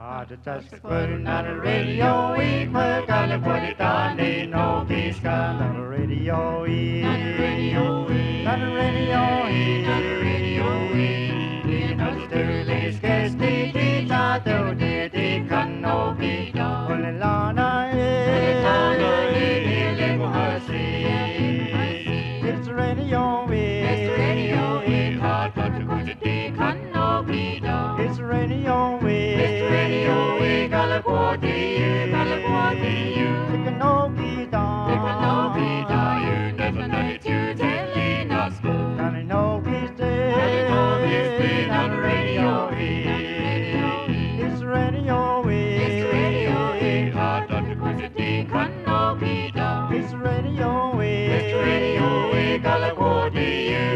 Just putting on the radio, we gotta put it on, ain't no peace got on the radio, on the radio, on the radio, on the radio, in Australia, scarce the tato, the can no be done. Olelana, it's radio, it's radio, hard to go to the can no be done. It's radio, it's radio, we gotta go to you, take a no be done, you never know it, you telling us, gotta know he's dead, on the radio, it's radio, hard to go to the can no be done. It's radio, we gotta go to you,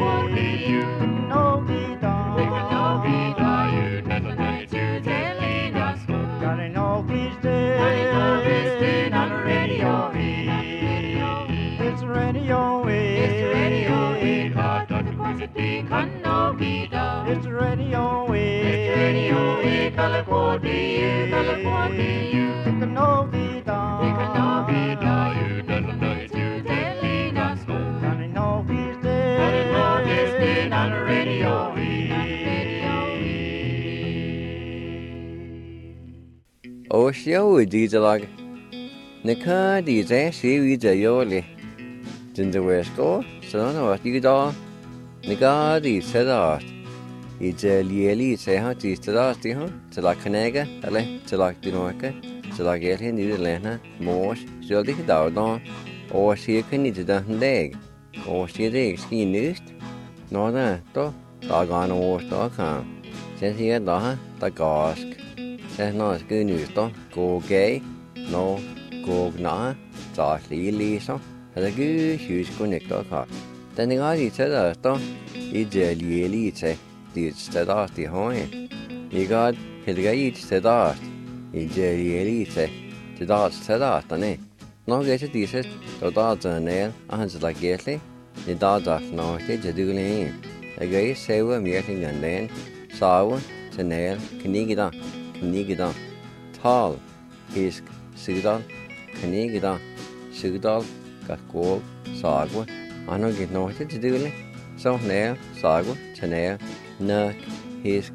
no be done, you never know it, you telling us, gotta know he's dead, on the radio, it's radio, hard to go to the can no be done. It's radio, we gotta go to you, take a no be done, you never know it, you telling us, gotta know he's dead, on the radio. Oshio dieselag. Nika dize si the yoli. Jinda wesko, son of you da. Nika di said art. It's a lieli say how tis to last the hunt, to like Canega, ale, to like Dinoka, to like Ellie Nidalena, Morse, Jolly Dowdon, or she can need to done leg, or she the ski news. No, that, doggone or stock on. Says he had the gask. Says no, it's good news, go gay, no, go gna, softly lisa, has a good huge connect dog. Then the guy said, it's a lieli say. Said art the hoy. You got Hilgate said art. It's a elite. The dots said art, and eh? No get it, decent, the dots are nail, a hundred like gately. The dots off no, they just do lean. A gay saver meeting and then, sour, to nail, canigidon, tall, hisk, sudal, canigidon, sudal, got gold, sagwa. I don't get no to do it. So nail, sagwa, to nail. Nuck, hisk,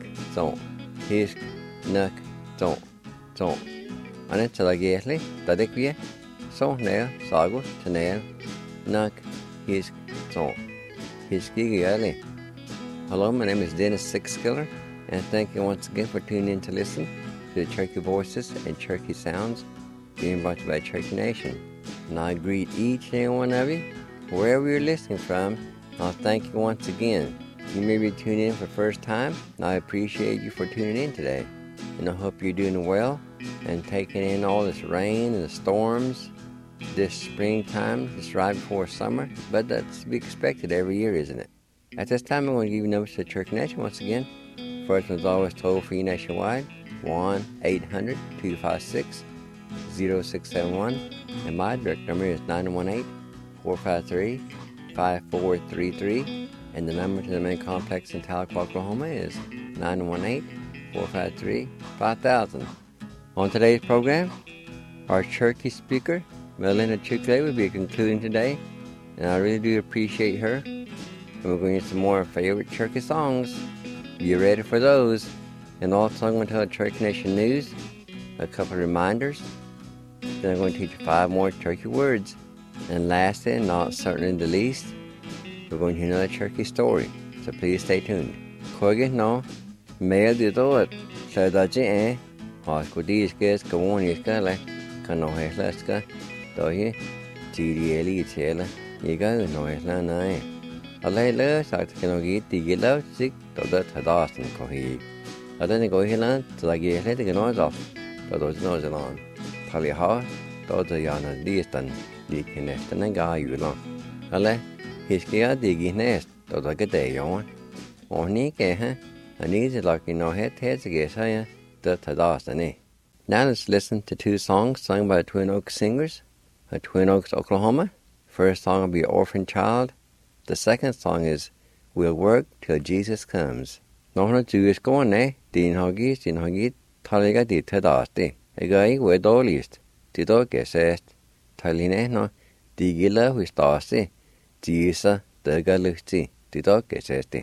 nuck, zon. And it's like gately, that it so nail, sago, to nail, nuck, hisk, zon. Hiski early. Hello, my name is Dennis Sixskiller, and thank you once again for tuning in to listen to the Cherokee Voices and Cherokee Sounds being brought to you by Cherokee Nation. And I greet each and every one of you, wherever you're listening from. I'll thank you once again. You may be tuning in for the first time, and I appreciate you for tuning in today. And I hope you're doing well and taking in all this rain and the storms this springtime, just right before summer. But that's to be expected every year, isn't it? At this time, I'm going to give you numbers to Cherokee Nation once again. First one's always toll-free nationwide, 1-800-256-0671. And my direct number is 918-453-5433. And the number to the main complex in Tahlequah, Oklahoma is 918-453-5000. On today's program, our Cherokee speaker, Melinda Chukle, will be concluding today, and I really do appreciate her. And we're going to get some more favorite Cherokee songs. Be ready for those. And also I'm going to tell Cherokee Nation news, a couple of reminders. Then I'm going to teach you 5 more Cherokee words. And lastly, and not certainly the least, we're going to hear another Cherokee story, so please stay tuned. Koge no, mail the door, so that you ask these guys go on is gala, can no have less go, do you? GDL tailor, you go no is la nine. A later, I can get the yellow sick to that Hadaston cohe. I then go here to like a letting noise off, to those nose along. Tally ha, to the yana distant, the connect and guy you long. Hiski digi nest, to the day on. On Nika, and easy like you know heads against higher, that Hadaston. Now let's listen to 2 songs sung by Twin Oaks singers at Twin Oaks, Oklahoma. First song will be Orphan Child. The second song is We'll Work Till Jesus Comes. Nå har du Jewish going, Din Hoggies, Taliga di tedasti, egai wedolist, tido gesest, taline no, digila wistasi, tisa, degalusti, tido gesesti.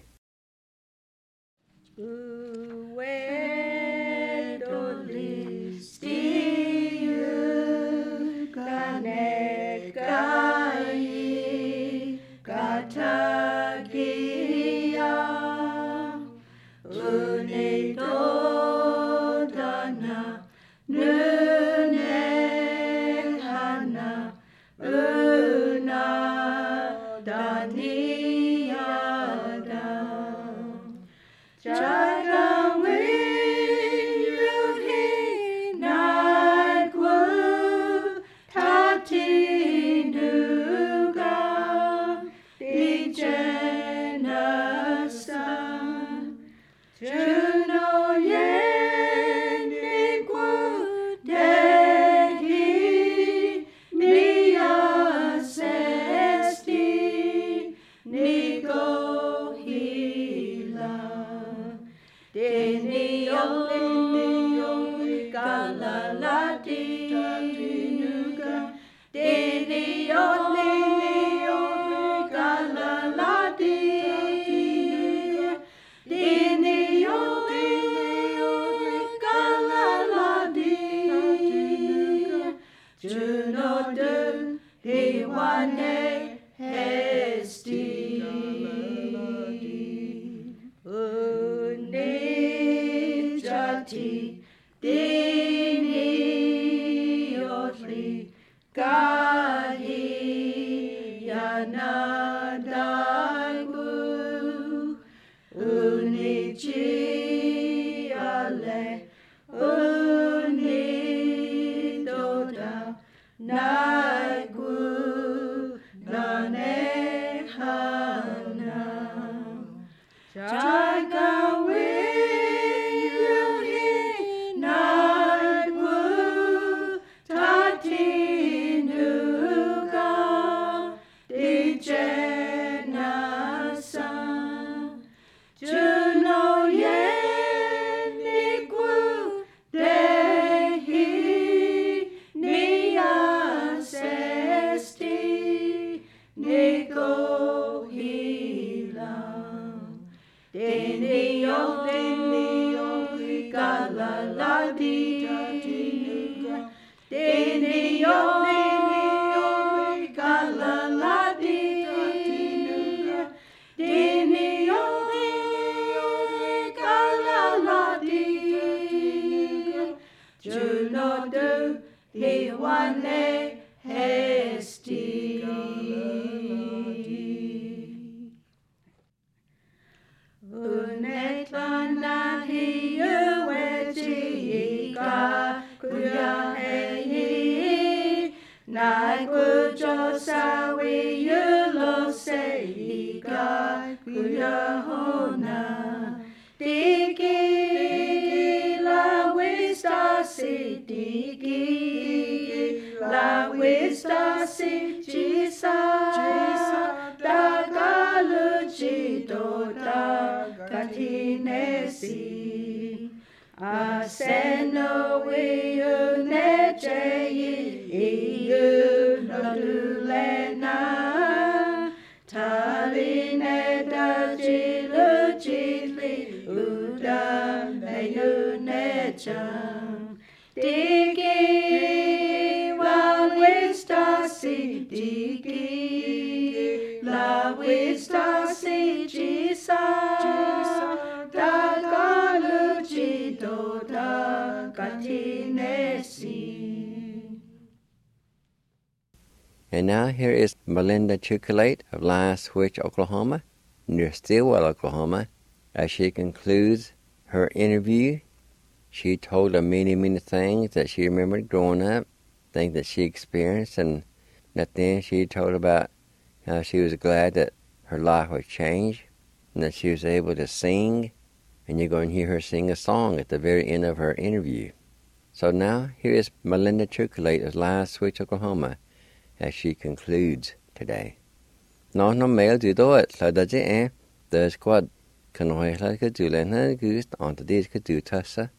And now here is Melinda Chocolate of Lion Switch, Oklahoma, near Stillwell, Oklahoma. As she concludes her interview, she told of many, many things that she remembered growing up, things that she experienced, and that then she told about how she was glad that her life was changed and that she was able to sing. And you're going to hear her sing a song at the very end of her interview. So now, here is Melinda Chocolate of Lion Switch, Oklahoma, as she concludes today. Nó mail to do it, so that's it, the squad can I like to do, and I goose on the days could do Tessa.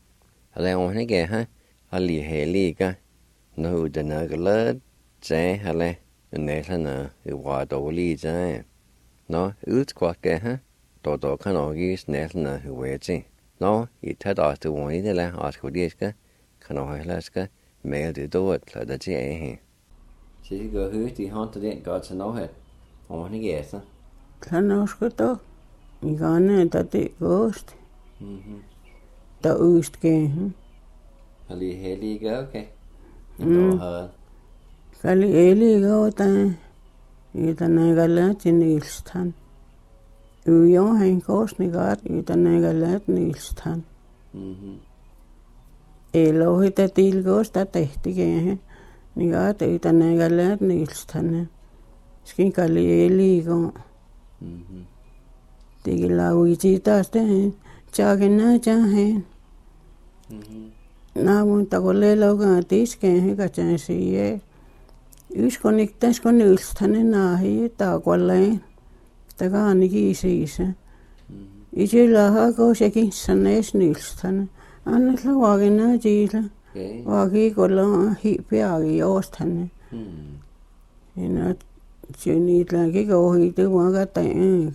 là ông này kìa ha ali heli cả nó hụt nó cái lỡ trái hay là này là nó cái quả đồ li trái nó ướt quá kìa ha đồ cái nó cái này là nó cái vậy chứ nó ít thay đổi từ ngoài đây là ở chỗ đi cái nó hay là cái mấy cái đồ là đã chỉ ấy chỉ có hứa thì họ tự nhiên có cho nó hết ông này kìa sao Sanoisiko Iganen tati koosti. Ta uistke. ali heli cái ok nó hơn Kali eli goota. Ita nägalat nilstan. Ujo hein koosnigaat ita nägalat nilstan. Elohita tilgoosta tehtige. Nigaat ita nägalat nilstan. Skin kali eli go. Tigila uiti taas tehen. Chagina chahen. Naamun takolelauga tiskeen hikachan siye. Yskoniktaskon ylstänen naahi taakolleen. Takaaniki siisa. Itsellä hako sekin sanees nylstänen. Annetla waagina jiila. Waagikolla hiipiaagi joostane. Ina tjuniitlaankin kauhiitu waagatain.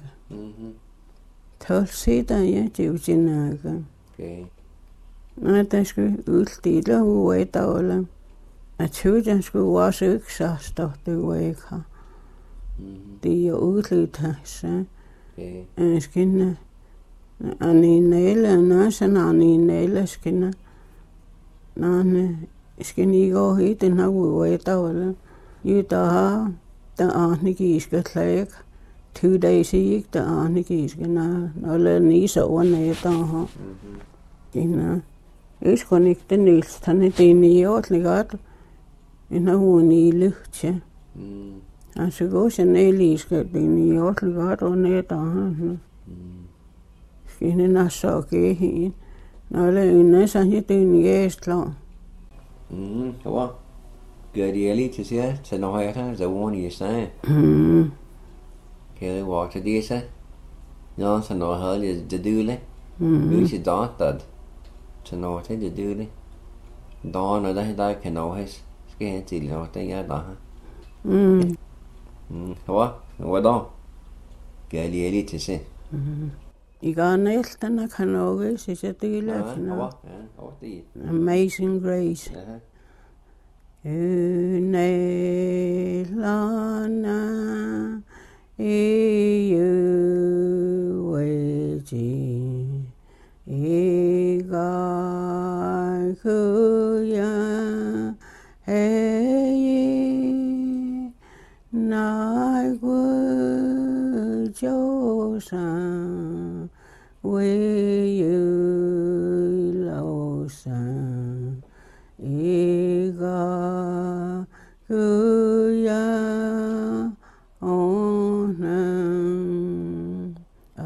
Tolsita ja tiutinaaga. Näitäskö yltiillä huueita ole. At hyydäskö vuosi yksastahtu vaikka. Tiio ylitäässä. Äsken niin neillä naisena niin neilläskin. Naan skin igo hiiten huueita ole. Jytaha ta ahni kiiskatleek. 2 days ik ta ahni kiiskena. Ole niissä onneita ha. Kinna. Yskonikte nilstane tiini jootligaat. Ina huuni lyhtse. Anse gosen eliiske tiini jootligaat onneita ha. Skinne nassaa kehiin. Ole ynnässä tiini geestla. Wow. Gør de lige til sig, så når jeg tager, så vågner jeg sig. Kan jeg walk til det så? Nå, så når jeg havde det døle. Hvis jeg døde, så når jeg det døle. Då når der kan nå hæs, skal jeg til at det jeg der. Hvad da? Gør de lige til sig. Igaaneltana kanoge se tyle. Amazing Grace. Ynelana iuweji igaikuya heyi naigujosa weyulosa iga kuya onam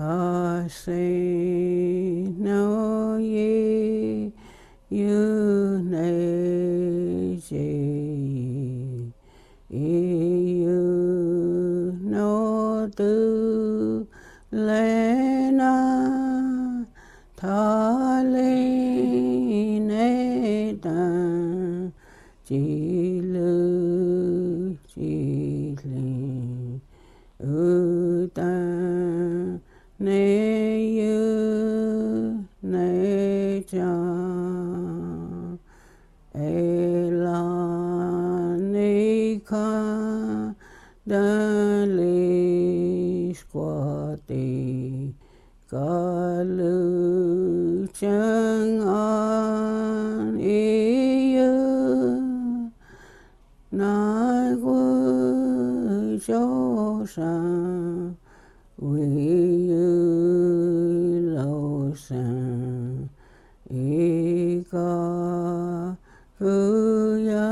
ase no ye yuneje you no tu lena thalineta chilu chili uta neyu neja elanika dalisquati kalu changan iya naigujosa wiyulosa ika kuya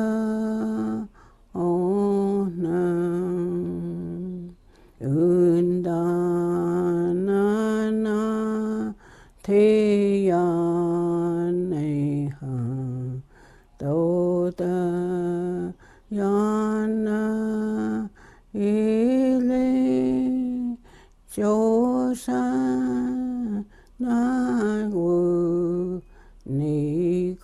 onam undanana teyaneha tota yana ile josa nagu ni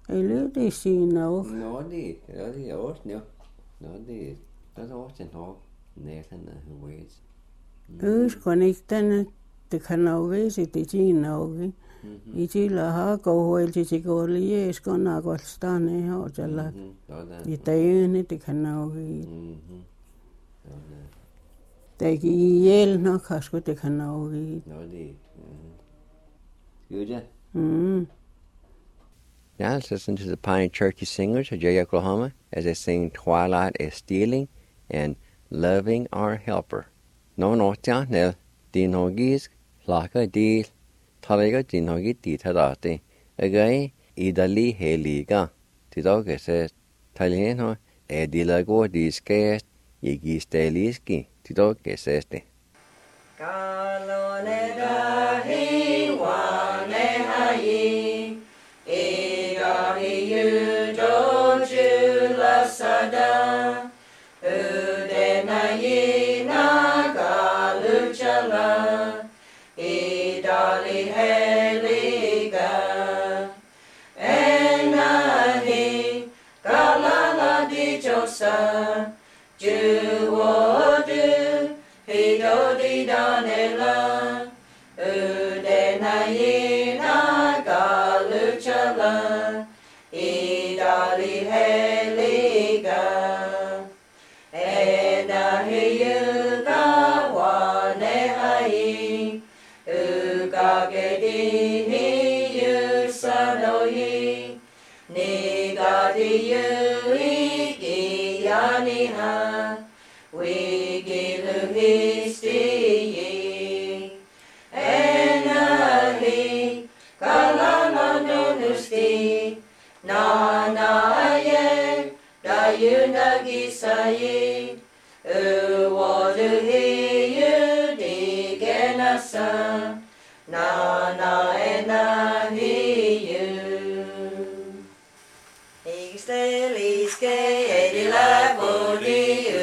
Eller det sin og. Nå, det er også nu. Nå, det er også en år. Næsten er højt. Øskon ikke den, det kan jo vise det sin og. I til at have gået til gå lige skon og godt stande her og så i dagene det kan jo vise. Det er ihjel nok kanskje det kan jo vise. Nå, det good. Now let's listen to the Pioneer Cherokee Singers of Jay, Oklahoma, as they sing Twilight is Stealing and Loving Our Helper. No, nel, din hogis, laka deal, talega din hogit dit hadate, agay, idali heliga, tidoge says, talieno, edilago diskest, yigi steliski, tidoge says de. Sada Udenayi Nagaluchala Idali Heliga Enahi Kalala Di Josa Juwodu Hidodi Danela Udenayi Nagaluchala Idali Heliga Enahiyuga Wanehai Ugagedini Yusanoyi Nigadiyu Igiyaniha Wigiluhistiyi Enahi Kalala Nunusti Nanaye Dayunagisayi Uwaduhiyu Digenasa Nana Enahiyu Igsteliske Edilabodi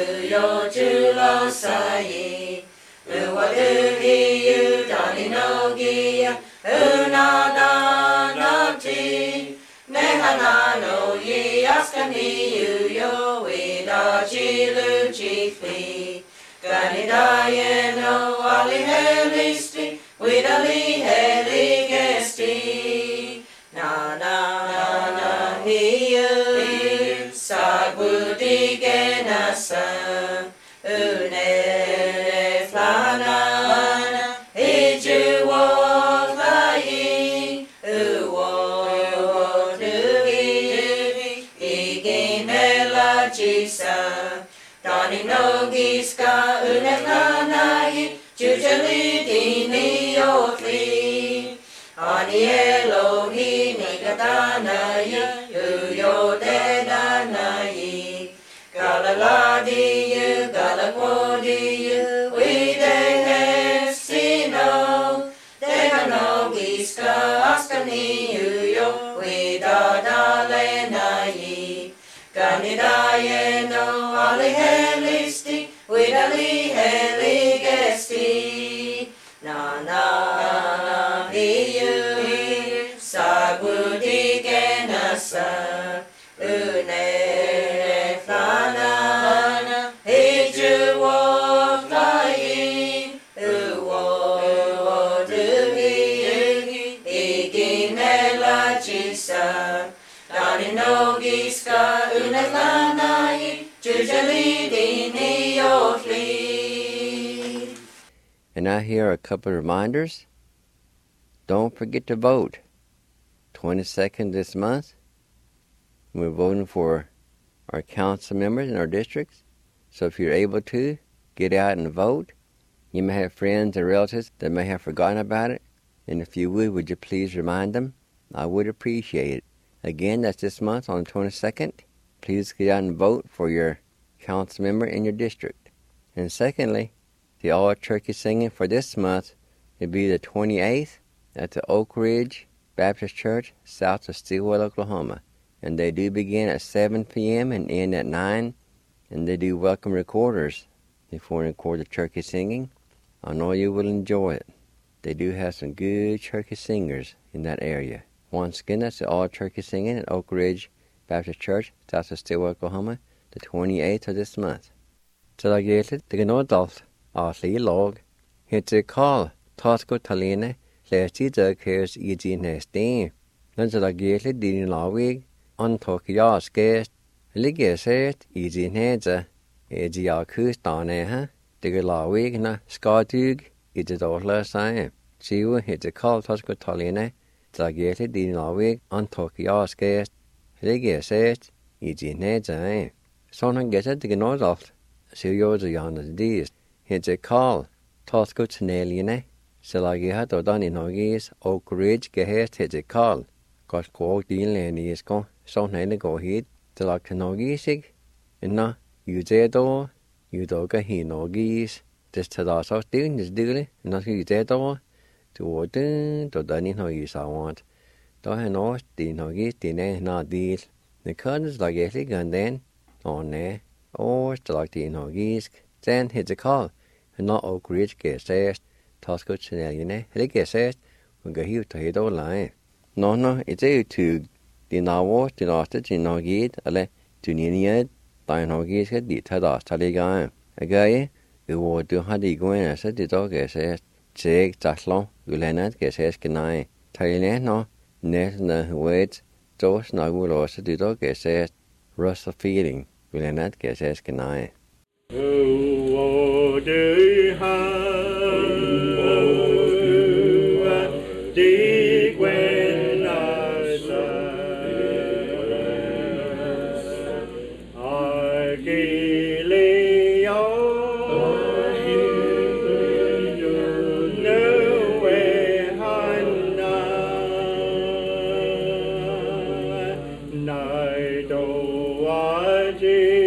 Uyojulosayi Uwaduhiyu Daninogia Unadanati Nehanano ye askani yo weda chilu chiefly. Ganidayeno ali helisti, widali heligesti. Na hiyu, sagudi genasa, une flana, ijuwo flayi, Jisa, Dani Nogiska, Uneflanayi, Jujali Dini Yotli, Ani Elohi, Nigadanayi, Uyo Dedanayi, Galaladi, Galakwodi, Uide Hesino, Deganogiska, Askani, Uyo, Uidadalenayi. Ganidayeno ali helisti, widali heligesti. Na hiyu, sagudi genasa, une flana, hijuwo flayi, uwo duhi, iginela jisa. Nogiska uneflanayi, jujalidini yofli. And now here are a couple of reminders. Don't forget to vote. 22nd this month, we're voting for our council members in our districts. So if you're able to, get out and vote. You may have friends and relatives that may have forgotten about it. And if you would you please remind them? I would appreciate it. Again, that's this month on the 22nd. Please get out and vote for your council member in your district. And secondly, the all-turkey singing for this month will be the 28th at the Oak Ridge Baptist Church, south of Stillwell, Oklahoma. And they do begin at 7 p.m. and end at 9. And they do welcome recorders before they record the turkey singing. I know you will enjoy it. They do have some good turkey singers in that area. Once again, that's the all turkey singing at Oak Ridge Baptist Church, south of Stillwell, Oklahoma, the 28th of this month. So I get it, the no adult, Lee log. It's a call, Tosco Talina, Leslie Duckers, E.G. Nesting. Then so I get it, the Norway, on Tokyo Skate, Ligger set, E.G. Nedza, E.G. Alcus Donna, the Norway, na Scotug, it's a dollar sign. She will hit the call, Tosco Talina. Zagete di Norway on Tokyo Skate, Ligger set, E.G. Nedza. Someone get it, the no adult. So you're the young as these. It's a call. Tosco Tneline. So like you had done in Hoggies, Oak Ridge, get hit a call. Got quote the Lenny is gone. So none go hit. The like Hoggies. And no, you dead or you dog a he Hoggies. This to us out doing this daily. Not you dead or to order to done in Hoggies I want. Don't have no the Hoggies, the name not these. The curtains like a gun then on there. Or to like the Hoggies. Then hit the call. And not Oak Ridge get said, Tosco Chanelline, he get said, when go here to hit all line. No, it's a to the now, the last, the no gate, a le, to near, dine hoggies get the tada, taligan. A guy, who would do how the going as the dog get said, Jake, Zaslo, Ulenet get says can I. Thailand, no, net no wait, Josh no will also the dog get said, Russ of feeling, Ulenet get says can I. Oh, do you have dig when I say I kill no way night oh I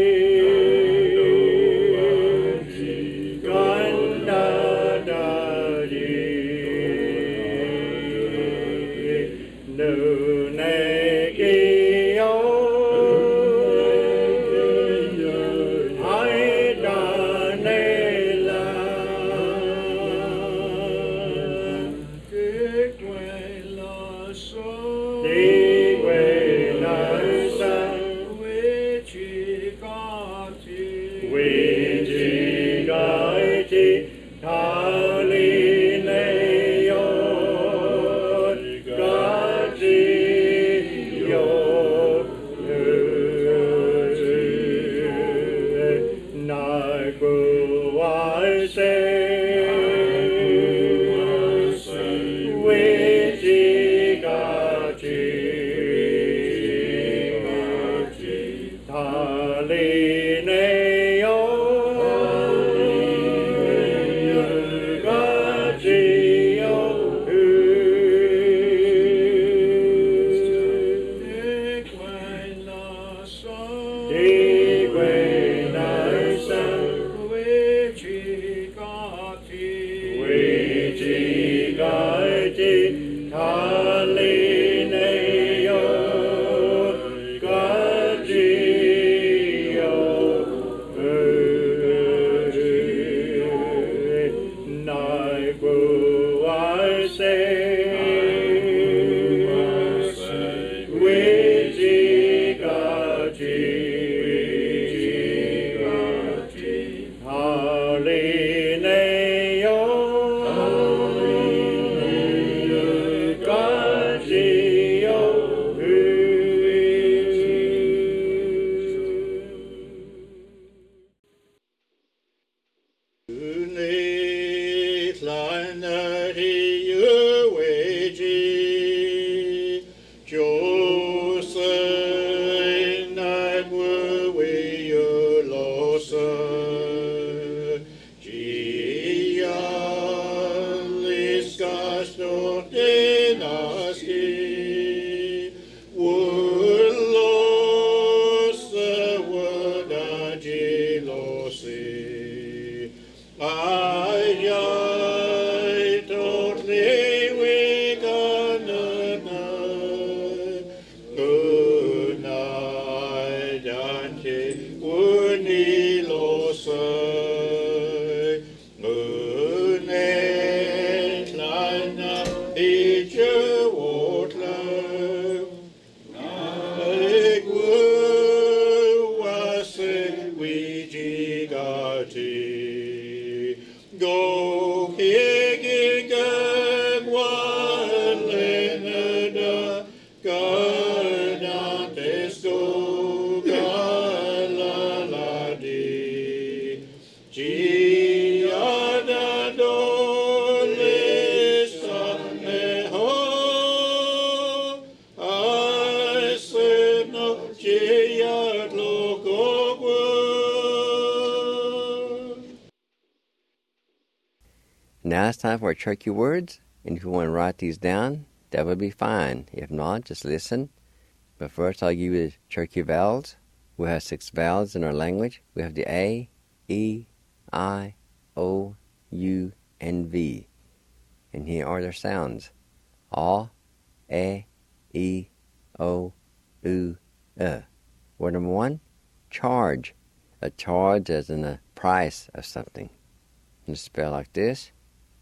it's time for tricky words. And if you want to write these down, that would be fine. If not, just listen. But first, I'll give you the tricky vowels. We have 6 vowels in our language. We have the A, E, I, O, U, and V. And here are their sounds. A, E, O, U, Word number 1, charge. A charge as in a price of something. And it's spelled like this.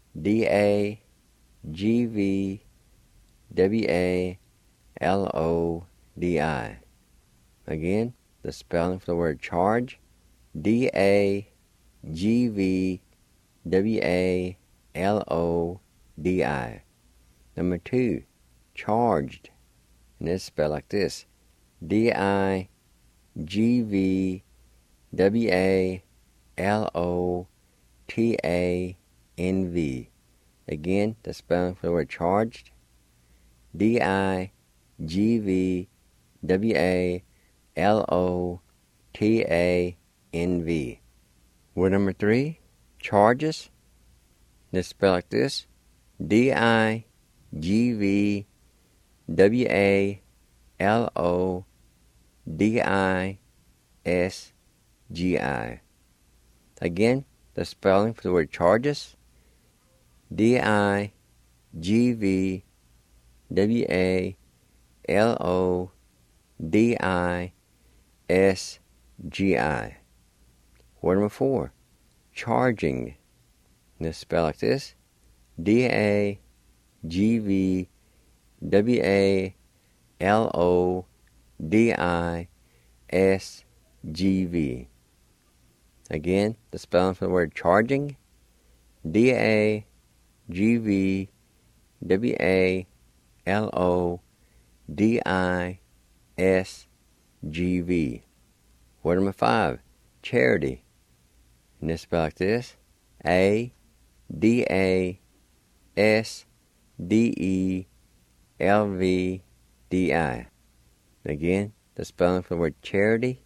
D-A-G-V-W-A-L-O-D-I. Again, the spelling for the word charge. D-A-G-V-W-A-L-O-D-I. Number 2, charged. And it's spelled like this. D-I-G-V-W-A-L-O-T-A-N-V. Again, the spelling for the word charged. D-I-G-V-W-A-L-O-T-A-N-V. Word number 3, charges. It's spelled like this. D-I-G-V-W-A-L-O-D-I-S-G-I. Again, the spelling for the word charges. D-I-G-V-W-A-L-O-D-I-S-G-I. Word number 4, charging. And it's spelled like this. D-A-G-V-W-A-L-O-D-I-S-G-V. Again, the spelling for the word charging. D-A-G-V-W-A-L-O-D-I-S-G-V. Word number 5, charity. And it's spelled like this. A-D-A-S-D-E-L-V-D-I. Again, the spelling for the word charity.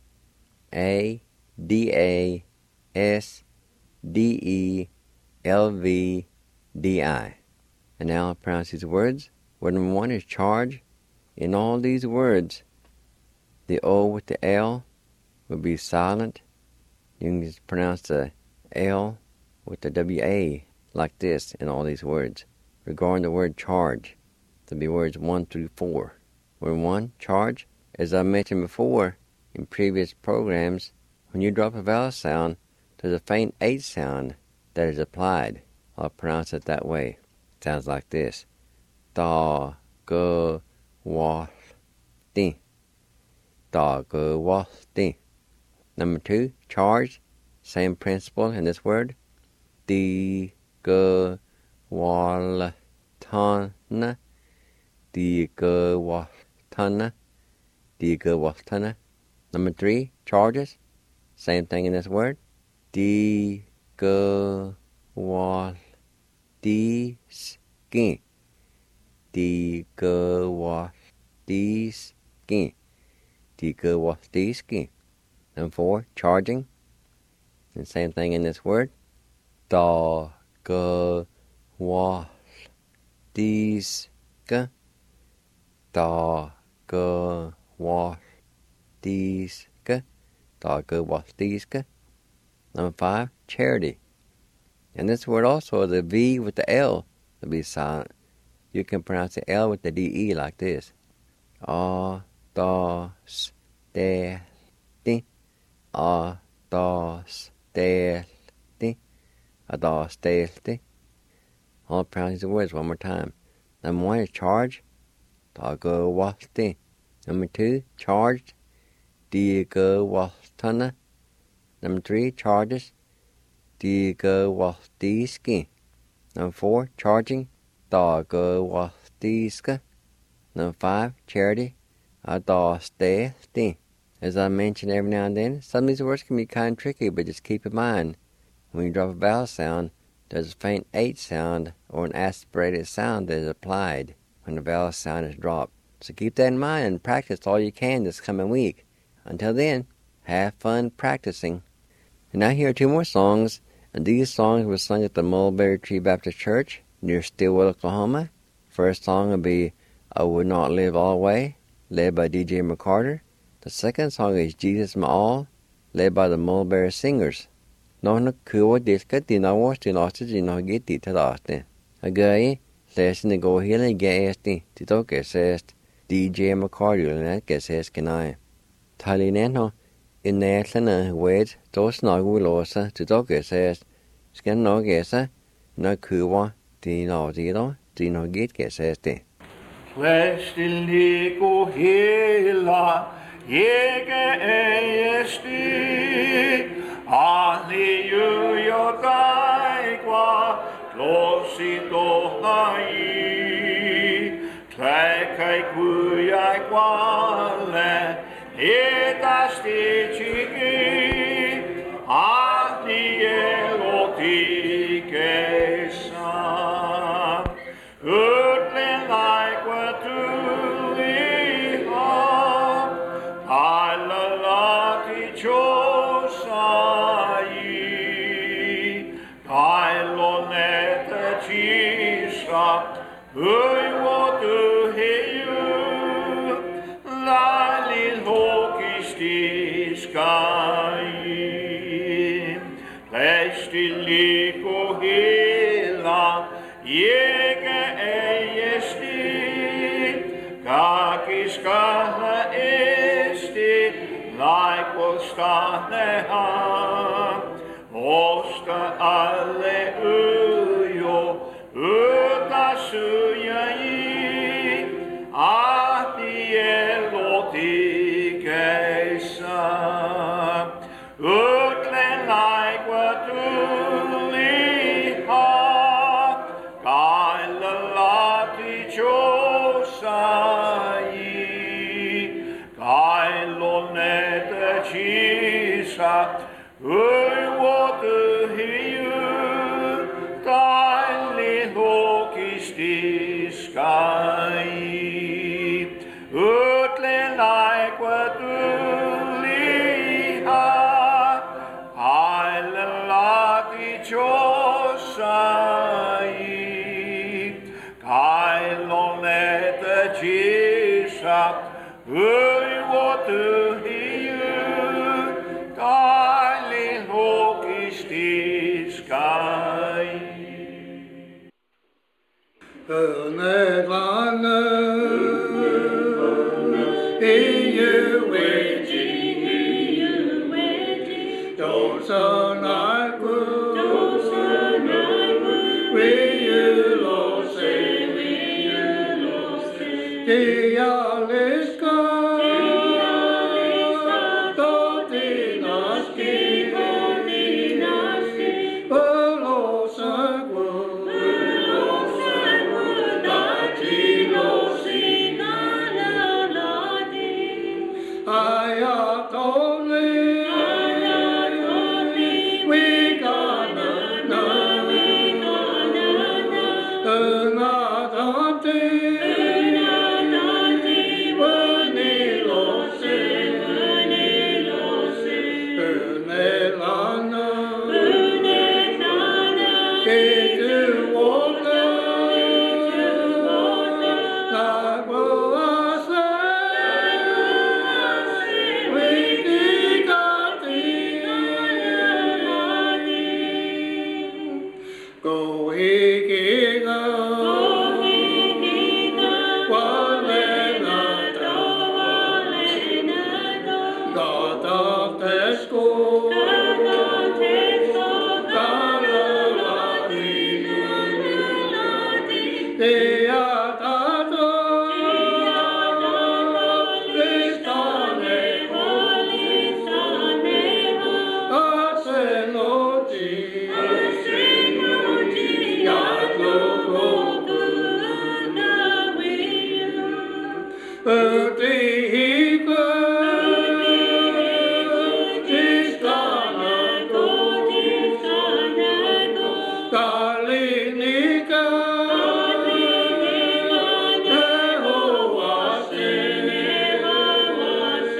A-D-A-S-D-E-L-V-D-I. And now I'll pronounce these words. Word number 1 is charge. In all these words, the O with the L will be silent. You can just pronounce the L with the W-A like this in all these words. Regarding the word charge, there'll be words 1 through 4. Word 1, charge. As I mentioned before in previous programs, when you drop a vowel sound, there's a faint H sound that is applied. I'll pronounce it that way. It sounds like this. Da, ge, wa, di. Da, ge, wa, di. Number 2, charged. Same principle in this word. Di, ge, wa, ta, na. Di, ge, wa, ta, na. Di, ge, wa, ta, na. Number 3, charges. Same thing in this word. Di, ge, wa, di, skin. Di, ge, wa, di, skin. Di, ge, wa, di, skin. Number 4, charging. And same thing in this word. Da, ge, wa, di, sk. Da, ge, wa, di, sk. Da, ge, wa, di, sk. Number 5, charity. And this word also, the V with the L will be silent. You can pronounce the L with the D-E like this. A, da, s, de, di. A, da, s, de, di. A, da, s, de, di. I'll pronounce the words one more time. Number 1 is charge. Da, ge, wa, di. Number 2, charged. Di, ge, wa, ta, na. Number 3, charges. Di, ge, wa, di, ski. Number 4, charging. Da, ge, wa, di, sk. Number 5, charity. A, da, ste, di. As I mentioned every now and then, some of these words can be kind of tricky, but just keep in mind, when you drop a vowel sound, there's a faint H sound or an aspirated sound that is applied when the vowel sound is dropped. So keep that in mind and practice all you can this coming week. Until then, have fun practicing. And now here are 2 more songs And these songs were sung at the Mulberry Tree Baptist Church near Stillwell, Oklahoma. First song would be I Would Not Live Alway, led by DJ McCarter. The second song is Jesus My All, led by the Mulberry Singers. Nó kuwa diska tina wasti nasta dina giti tadasti. Agai, lesson go hele gaesti, tito gesest, DJ McCarter and gesest kenai. Talineno, in Natlana wed, dos nagulosa, tito gesest, scan no gesa, no kuwa, dino git gesesti. Lästiliko hela, jäge esti, Halleluja taikwa, klosito hai, tläkai kujai kwalle, etasti chiki, ahlielo tikesa. Utlen laikwa tuliha, alalati chosai, kailonete chisa, uivotu heyu, lalil hokistiskai, lestiliko hila, Jege esti, kakiskahla esti, laikostahneha, osta alle ujo, utasujai, ahtielotikeissa, utlen laikwa tuliha, Kailallati chosai, kailonete chisa, uivotu hiu, kaili hokistiskai, utlen laikwa tuliha, kailallati chosai, kailonete chisa, uivotu hiu, kaili hokistiskai. Öneglane, iuweji, dosanaiku, wiulose, dialiska, dotinaski, belosaku, datinosi, ayatoli, wiganana, unadati,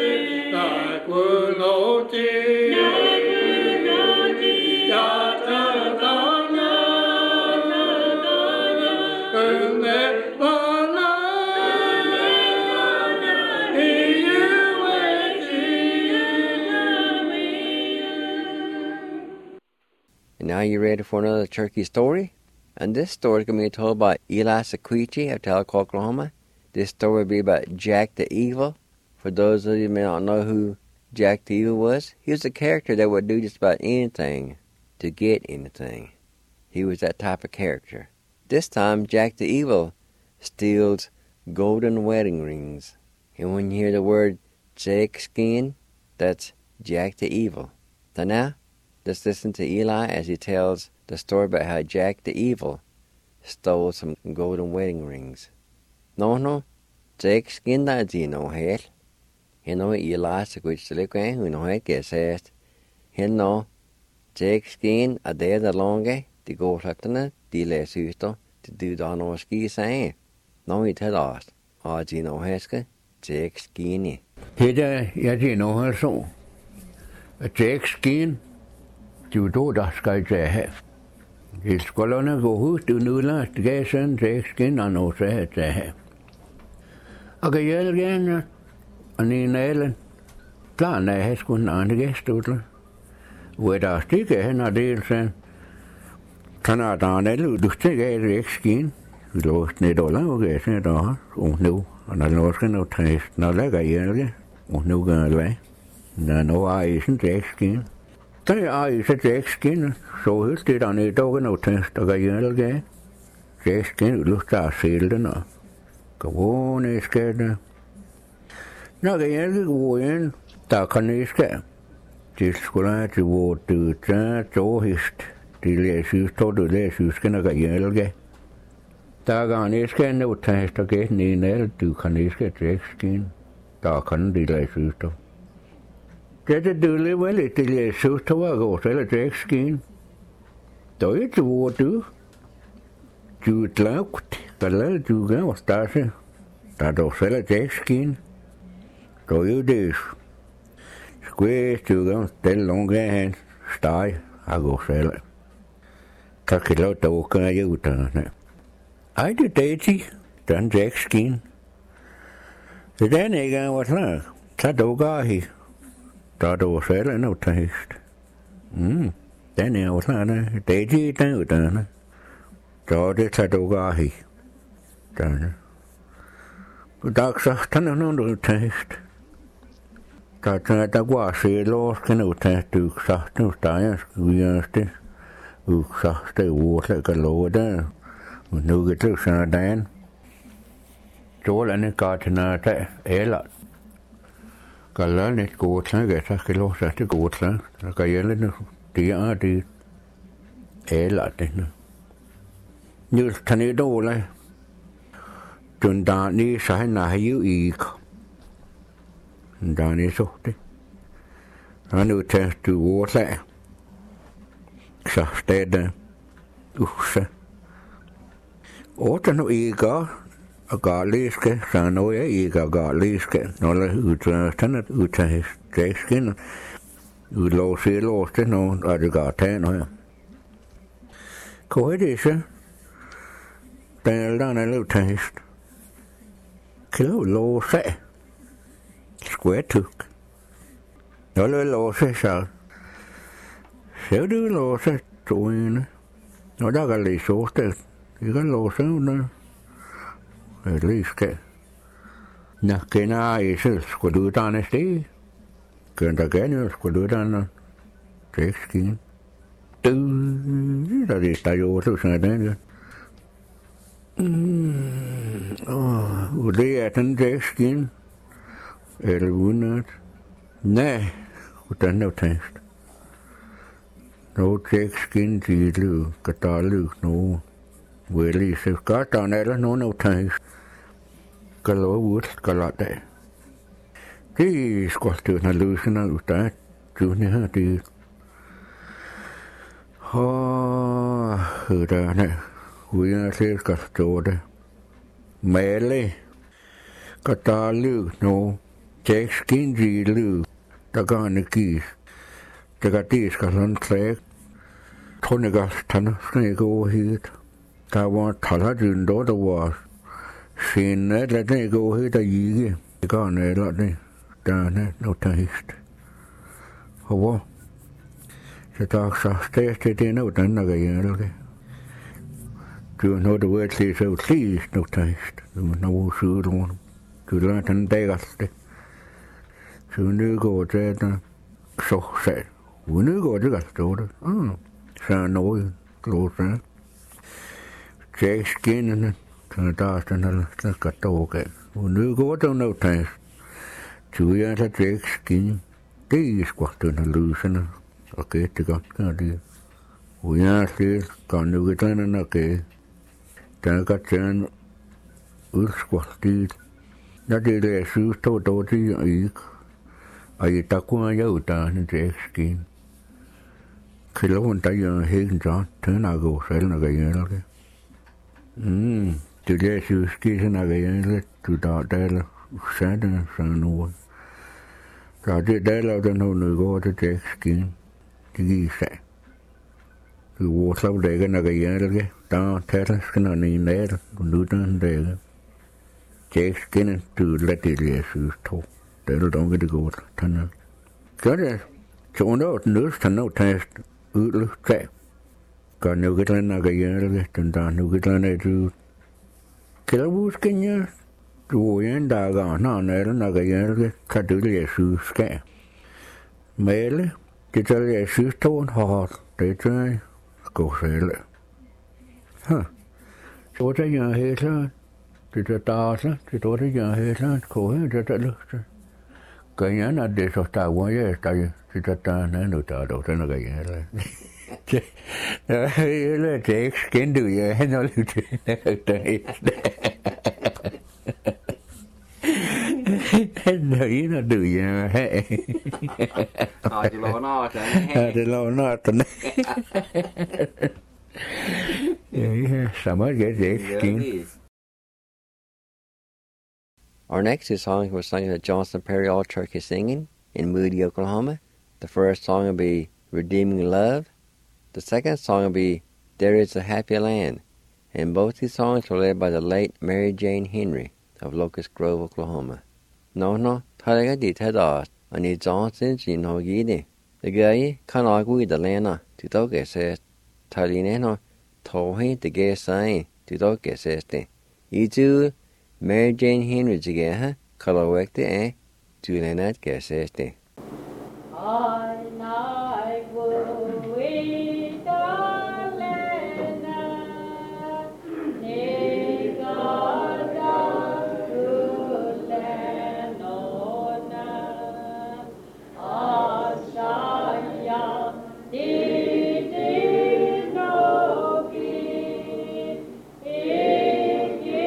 Noti, Now you ready for another turkey story? And this story is going to be told by Eli Sequechi of Tahlequah, Oklahoma. This story will be about Jack the Evil. For those of you who may not know who Jack the Evil was, he was a character that would do just about anything to get anything. He was that type of character. This time, Jack the Evil steals golden wedding rings. And when you hear the word Jake Skin, that's Jack the Evil. So now, let's listen to Eli as he tells the story about how Jack the Evil stole some golden wedding rings. No, Jake Skin da di no hel. Heno Eli Sequechi Tahlequah who no het gesest. Heno Jake Skin a der the longe de går slakterne de læs yster til du da no ski sagde. Nå I til os. Og de no heske Jake Skin. Hedder jeg de no her så. Jake Skin du do der skal jeg have. Det skulle gå hus du nu la det gav sådan Jake Skin og no sagde til have. Og jeg gerne og ni nælen. Plan er jeg skulle andre gæstudler. Hvor der stikker hen og del sen. Kanada nælu du stikker Jake Skin. Vi låst ned og lavede sen der og nu og der låser nu tæst når lægger jeg og nu gør det hvad. Der nu er I sådan Jake Skin. Der er I så Jake Skin så helt det der ned og nu tæst og gør jeg Jake Skin lust at sælge den og gående skal det. Når jeg går ind der kan I skal. Det skulle have til hvor du tager tåhist. Det læser stå du læser skal når jeg der kan I skal nu tæst og gæt en alt du kan I skal Jake Skin. Der kan de læse stå. Det du lever lidt til læse stå og gå selv Jake Skin. Der er til hvor du tlaugt, kalal du gav stase. Der du selv Jake Skin. Der er det. Square du gav den lange hen steg og gå selv. Tak til at du kan jeg uddanne. Ej det datig, den Jake Skin. Det den ikke er hvad slag. Så du gav hi. Der du selv nu tæst. Den er hvad slag. Datig den uddanne. Så det tager du gav hi. Den. Der så den er nogen tæst. Der går se lås kan udtæst du sagt nu steger skujeste. Du sagt det ord kan love der. Nu kan du sådan dagen. Stålerne går til noget der eller. Kan lade lidt gode slag, så skal lov sig til gode slag. Så kan jeg lidt det er det. Eller det nu. Nu tager ned dårlig. Den der nede, så han har jo ikke. Den der nede så det. Og nu tager du ordslag. Så stedet. Så. Og nu ikke og garliske, så nu jeg ikke og garliske. Når der udtager udtager Jake Skin. Udlås det nu, og det går tage noget. Hvor er det så? Den er der lidt tæst. Kilo låse. Square tuk. Når du låse så. Så du låse toene. Når der kan lige såsted. Det kan låse under. Det lige skal. Nå, kender I selv. Skulle du uddanne sted? Kan der gerne skulle du uddanne. Jake Skin. Der er jo så sådan der. Og det er den Jake Skin. Eller uden nej, hvordan er det tænkt? Nå Jake Skin til liv, kan der liv nu. Vel, så godt der er nogen af tænkt. Kan lov ud, skal lade det. Det er sgu det er løsende ud der. Du her det. Der uden at det skal stå det. Male. Kan der liv nu. Jake Skin til liv. Der kan han ikke. Det kan det skal sådan klæde. Tror jeg godt, han skal ikke over hit. Der var taladyn, der var senere, lad den ikke over hit og ikke. Det kan han eller det. Der er noget hist. Og hvor? se taaksa tehti tiina tänne jälkeen. Kyllä noita vuotia se on siistä notaista. No uusuudun. Kyllä tän tegaste. Se on nykoa että sohse. On nykoa tegastuuda. Se on noin luusen. Tsekskin se on taas tänne katsoa. On nykoa on notaista. Kyllä se tsekskin. Tiiskohtuna lyysänä. Okei, te katkaa tiedä. Ujaa siis kannukitana näkee. Tää katseen yrskohtiin. Ja tiedä syystä toti ja iik. Ai takua joutaa nyt ekskin. Kyllä on tajaa hintaa. Tänä kousella jälkeen. Tiedä syyskin sen jälkeen. Tuta täällä säädän sanoo. Saati täällä on nyt kohta ekskin. Tiisä. Vuoslau dega naga jälkeen. Tää terskana niin näitä, kun nyt on dega. Tsekskin tyydellä tiljeisyysto. Täällä onkin det godt. Tänne. Kyllä se on ollut nyt tänne tästä yhdessä. Kan nukitella naga jälkeen. Tää nukitella näitä. Kyllä vuoskin ja tuojen dagaa näillä naga jälkeen. Ka tiljeisyyskää. Meille tiljeisyysto on haat. Det kohdalla. Se on ihan heilään. Sitä taas, se on ihan heilään. Kohdalla tätä lyhtää. Kai aina des on tauon jästä. Sitä tänään nyt on tänä jälleen. Ei ole tekskin tyjä. Hän oli näyttäistä. No ina tyjä. Aatilla on aatan. Aatilla on aatan. Sama tekskin. Our next two songs were sung at Johnson Perry All Turkey Singing in Moody, Oklahoma. The first song will be Redeeming Love. The second song will be There Is a Happy Land. And both these songs were led by the late Mary Jane Henry of Locust Grove, Oklahoma. No, thalaga di tada ani Johnson jin ho gidi. The guy kan agui the lana to doge says talineno tohi the gay sign to doge says the. Idu Mary Jane Henry jigeha kalawekte eh to lenat says the.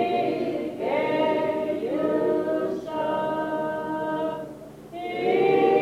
Hey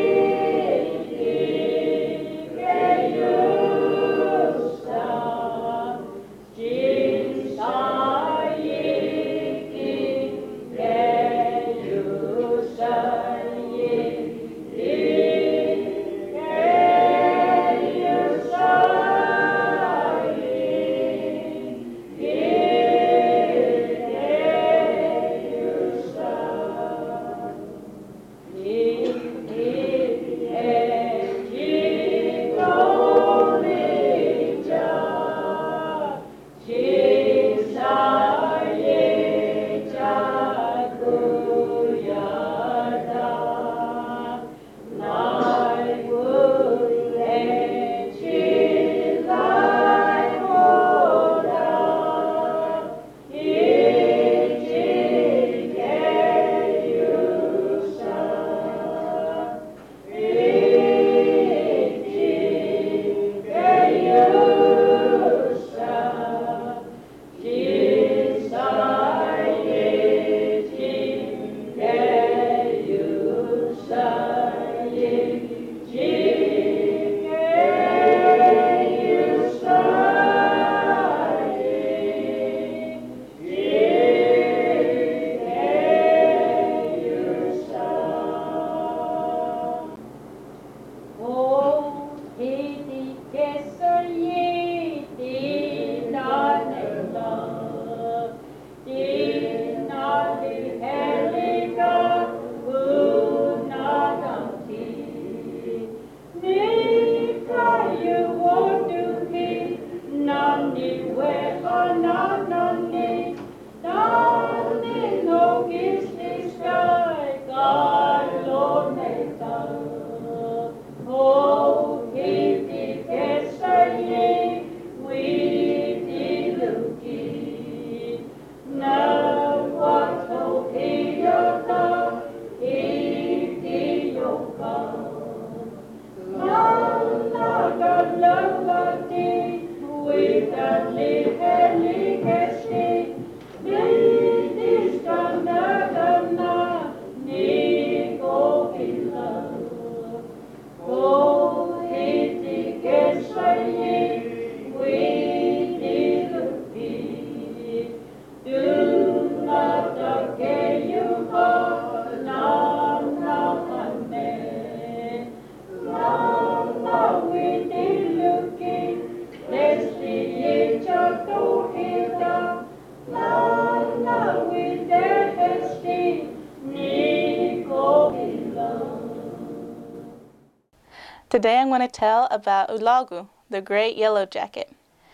Today I'm going to tell about Ulagu, the great yellow jacket.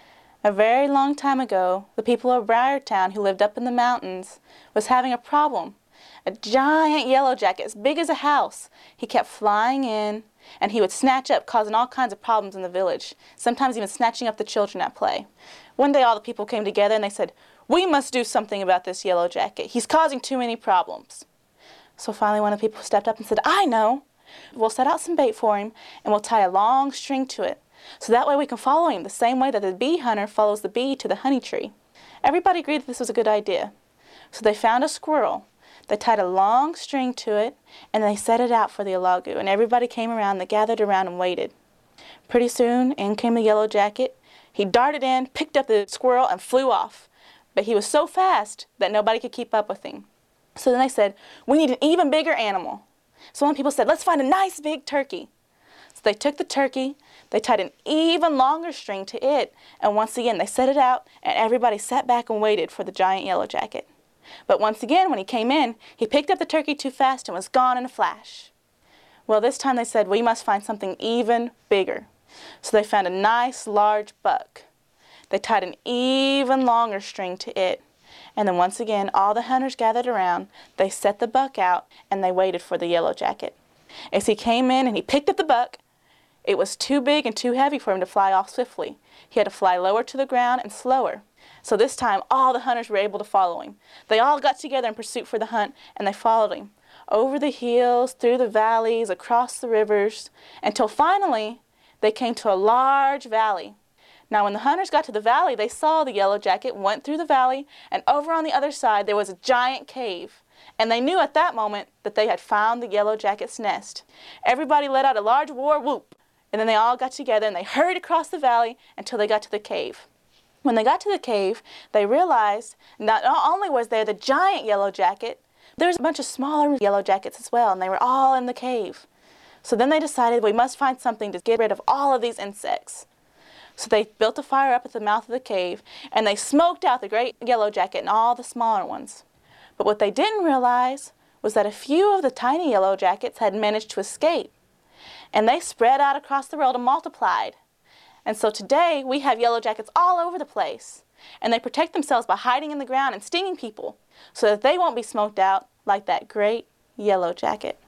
A very long time ago, the people of Briartown who lived up in the mountains was having a problem. A giant yellow jacket as big as a house. He kept flying in, and he would snatch up, causing all kinds of problems in the village, sometimes even snatching up the children at play. One day all the people came together and they said, "We must do something about this yellow jacket. He's causing too many problems." So finally one of the people stepped up and said, "I know. We'll set out some bait for him, and we'll tie a long string to it, so that way we can follow him the same way that the bee hunter follows the bee to the honey tree." Everybody agreed that this was a good idea. So they found a squirrel. They tied a long string to it, and they set it out for the Ulagu, and everybody came around. They gathered around and waited. Pretty soon, in came the yellow jacket. He darted in, picked up the squirrel, and flew off. But he was so fast that nobody could keep up with him. So then they said, "We need an even bigger animal." So one people said, "Let's find a nice big turkey." So they took the turkey, they tied an even longer string to it, and once again they set it out, and everybody sat back and waited for the giant yellow jacket. But once again, when he came in, he picked up the turkey too fast and was gone in a flash. Well, this time they said, "We must find something even bigger." So they found a nice large buck. They tied an even longer string to it. And then once again, all the hunters gathered around, they set the buck out, and they waited for the yellow jacket. As he came in and he picked up the buck, it was too big and too heavy for him to fly off swiftly. He had to fly lower to the ground and slower. So this time, all the hunters were able to follow him. They all got together in pursuit for the hunt, and they followed him over the hills, through the valleys, across the rivers, until finally they came to a large valley. Now when the hunters got to the valley, they saw the yellow jacket, went through the valley, and over on the other side there was a giant cave. And they knew at that moment that they had found the yellow jacket's nest. Everybody let out a large war whoop, and then they all got together and they hurried across the valley until they got to the cave. When they got to the cave, they realized not only was there the giant yellow jacket, there was a bunch of smaller yellow jackets as well, and they were all in the cave. So then they decided, we must find something to get rid of all of these insects. So they built a fire up at the mouth of the cave, and they smoked out the great yellow jacket and all the smaller ones. But what they didn't realize was that a few of the tiny yellow jackets had managed to escape, and they spread out across the world and multiplied. And so today we have yellow jackets all over the place, and they protect themselves by hiding in the ground and stinging people so that they won't be smoked out like that great yellow jacket.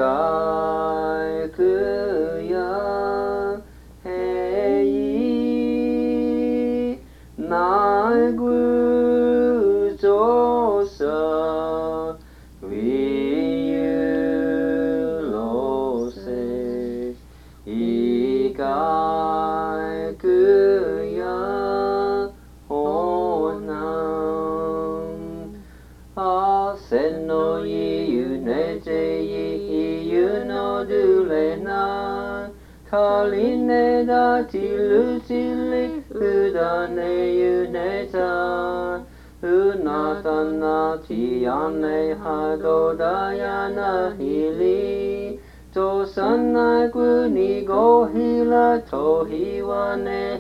kai kuya hei nai gu zo sa vi lo se i kai kuya ho nam a sen no yi ne je yi no du le na kaline da ti lu ti li uda ne yu ne ta unata na ti ane ha do da ya na hili to sana gu ni go hila to hi wa ne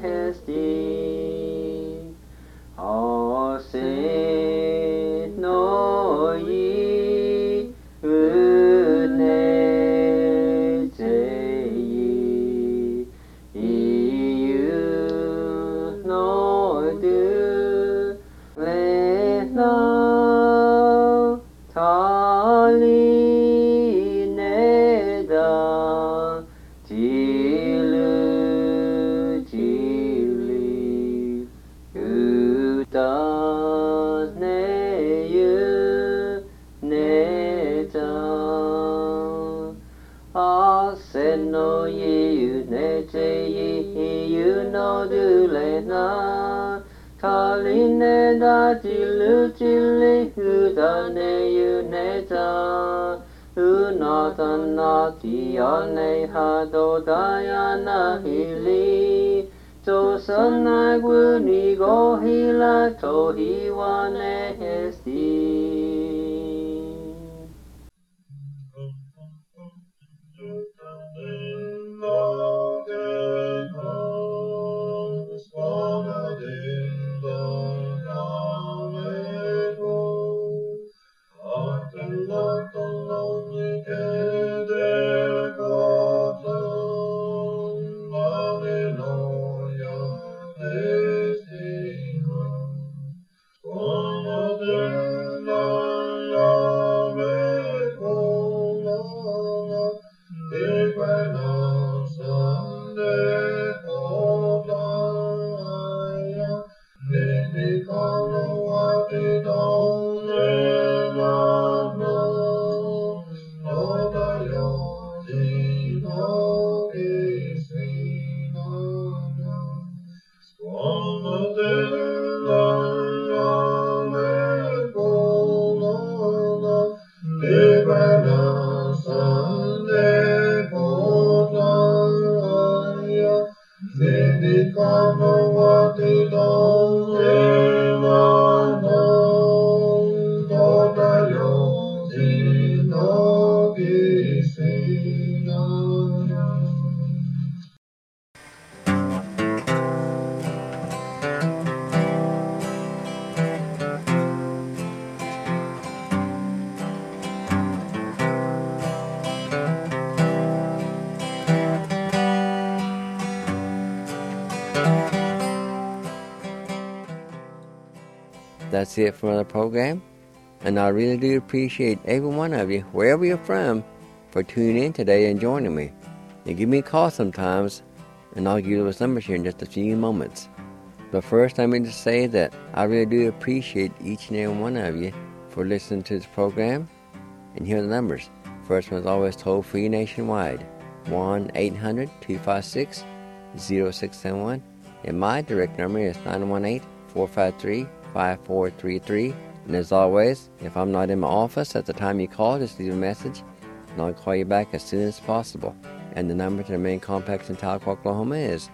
hesti a se no yi ne te yi yu no du le na ta li ne da ti lu ti li u da ne yu ne da a se no yi ne te yi yu no du le na kaline da ti lu ti li u da ne yu ne da unata na ti ane ha do da ya na hili to sana gu ni go hila to hi wa ne hesti That's it for another program, and I really do appreciate every one of you, wherever you're from, for tuning in today and joining me. You give me a call sometimes, and I'll give you those numbers here in just a few moments. But first, I mean to say that I really do appreciate each and every one of you for listening to this program, and here are the numbers. First one is always toll-free nationwide, 1-800-256-0671, and my direct number is 918-453-5433. And as always, if I'm not in my office at the time you call, just leave a message, and I'll call you back as soon as possible. And the number to the main complex in Tahlequah, Oklahoma is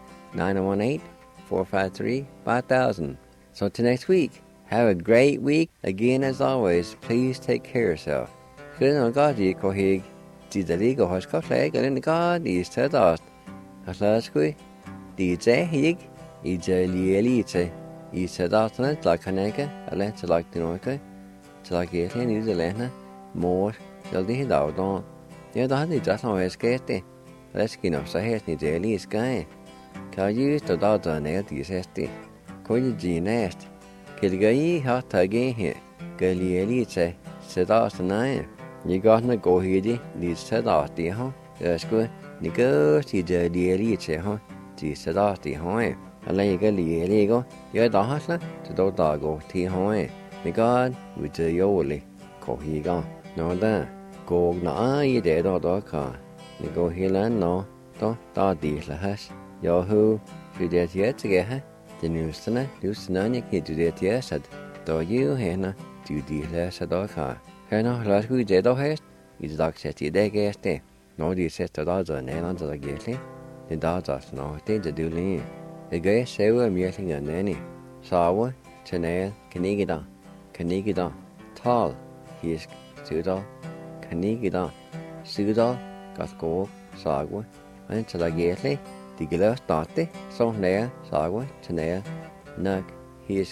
918-453-5000. So until next week, have a great week. Again, as always, please take care of yourself. Good on God, you kohig. Tidaligo hoskofleg, and in God, is to dust. Haslaskui, DJ hig, Ijalielite. I sedasene til kaneke, eller til dinoke, til geten I lehne, mor, til de hidavdon. Jeg da hadde just noe skete. Leskin of sahet ni deli sky. Ka used to da ne di sesti. Koji ginest. Kilgai hat again here. Galielite, sedasene. 你讲那过去的，你知道的哈，说你个是这理解哈，只知道的哈哎，后来一个理个，要打哈了，就都打过的哈哎，你讲为这有嘞，过去讲，然后呢，过那一点多看，你过去了喏，都打的了哈，然后就这些这个哈，这就是呢，你可以就这些啥的，都有嘿呢，就的了啥都看。Hij nog laat goed zeggen toch is, iets dat zegt die dag is de, nou die zegt dat zo Nederland dat geeft, die dat nog steeds de doen. Ik ga zeven meerlingen nemen, samen, teneel, kniegedaan, taal, hier stuurdal, kniegedaan, stuurdal, gaskoog, samen, en zo dat geeft, die geloof starten, zo neer, samen, teneel, nak, hisk,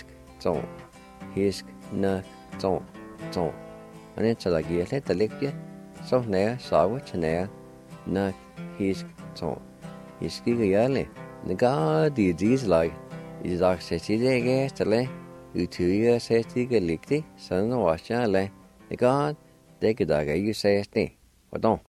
nak, zo. Anh em là gì hết talik chứ, sau này sáu quá cho này, na his so, his cái gì này, người ta đi lại, đi ra sẽ chỉ để cái cho lên, thứ sẽ chỉ cái lịch đi, sau đó hóa ra lại, người ta để cái đó cái sẽ đi, hoạt động.